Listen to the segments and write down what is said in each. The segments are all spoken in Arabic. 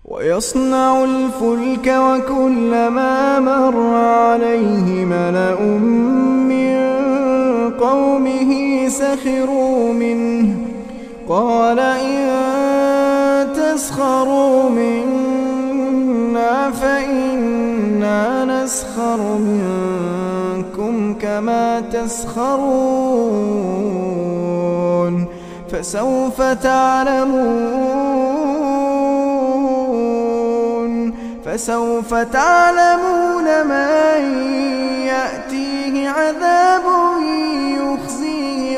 ويصنع الفلك وكلما مر عليه ملأ من قومه سخروا منه قال إن تسخروا منا فإنا نسخر منكم كما تسخرون فسوف تعلمون من يأتيه عذاب يخزيه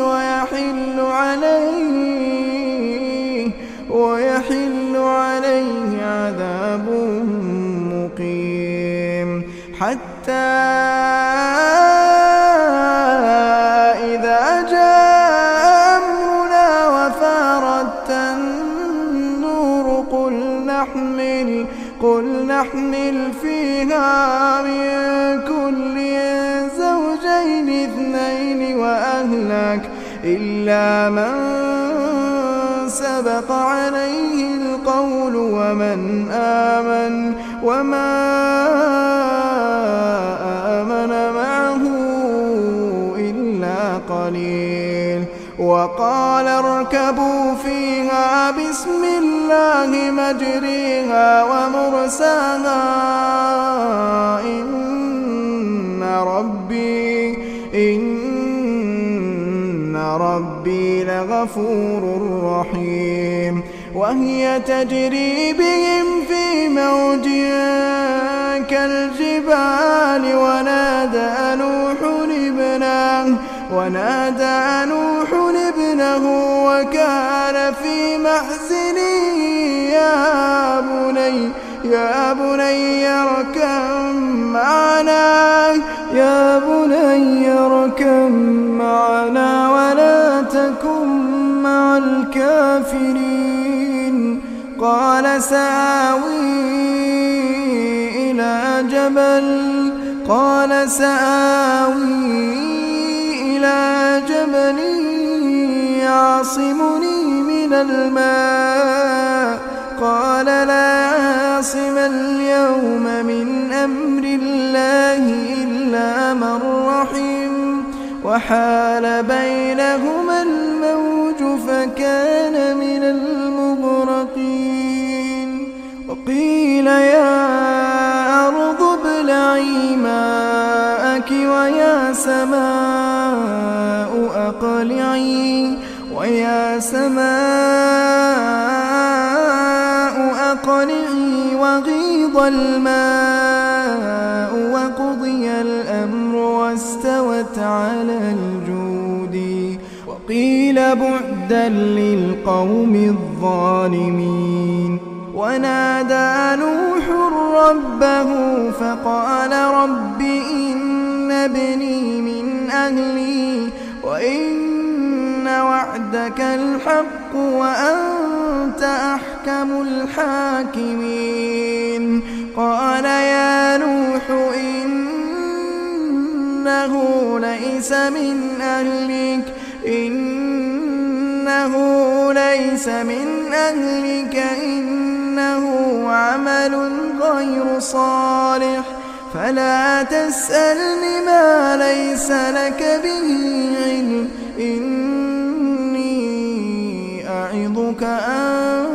ويحل عليه عذاب مقيم حتى إذا جاء أمرنا وفارت النور قل نحمل فيها من كل زوجين اثنين وأهلك إلا من سبق عليه القول وما آمن معه إلا قليل وقال اركبوا فيها بسم الله مجريها ومرساها إن ربي لغفور رحيم وهي تجري بهم في موج كالجبال ونادى نوح ابنه وكان في معزل يا بني اركب معنا ولا تكن مع الكافرين قال سآوي إلى جبل يعصمني من الماء قال لا عاصم اليوم من أمر الله إلا من رحم وحال بينهما الموج فكان من المغرقين وقيل يا أرض ابلعي ماءك ويا سماء أقلعي وغيض الماء وقضي الأمر واستوت على الجود وقيل بعدا للقوم الظالمين ونادى نوح ربه فقال رب إن ابني من أهلي وإن وعدك الحق وأنت أحكم الحاكمين قال يا نوح إنه ليس من أهلك إنه عمل غير صالح فلا تسألني ما ليس لك به علم إني أعظك أن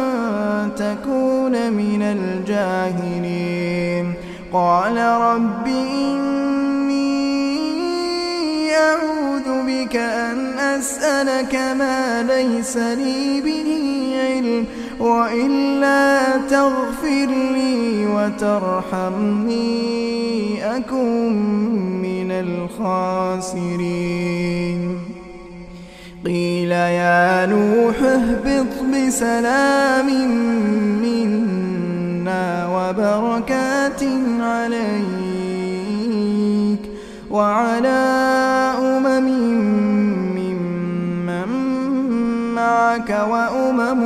تكون من الجاهلين قال رب إني أعوذ بك أن أسألك ما ليس لي به علم وإلا تغفر لي وترحمني أكن من الخاسرين قيل يا نوح اهبط بسلام منا وبركات عليك وعلى أمم ممن معك وأمم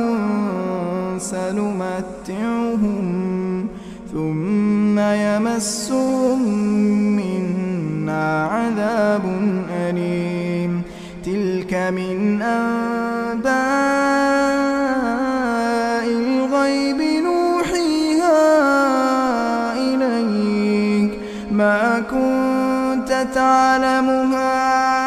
سنمتعهم ثم يمسهم منا عذاب أليم تلك من أنباء الغيب نوحيها تعلمها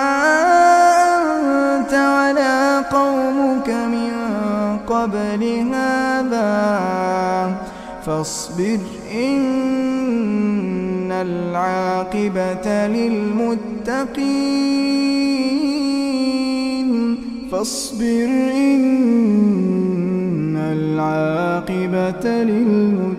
أنت ولا قومك من قبل هذا فاصبر إن العاقبة للمتقين فاصبر إن العاقبة للمتقين